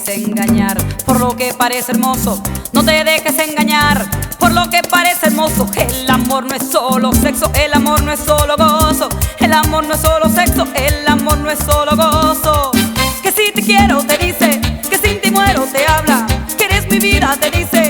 dejes engañar por lo que parece hermoso. No te dejes engañar por lo que parece hermoso. El amor no es solo sexo, el amor no es solo gozo. El amor no es solo sexo, el amor no es solo gozo. Que si te quiero te dice, que sin ti muero te habla, que eres mi vida te dice.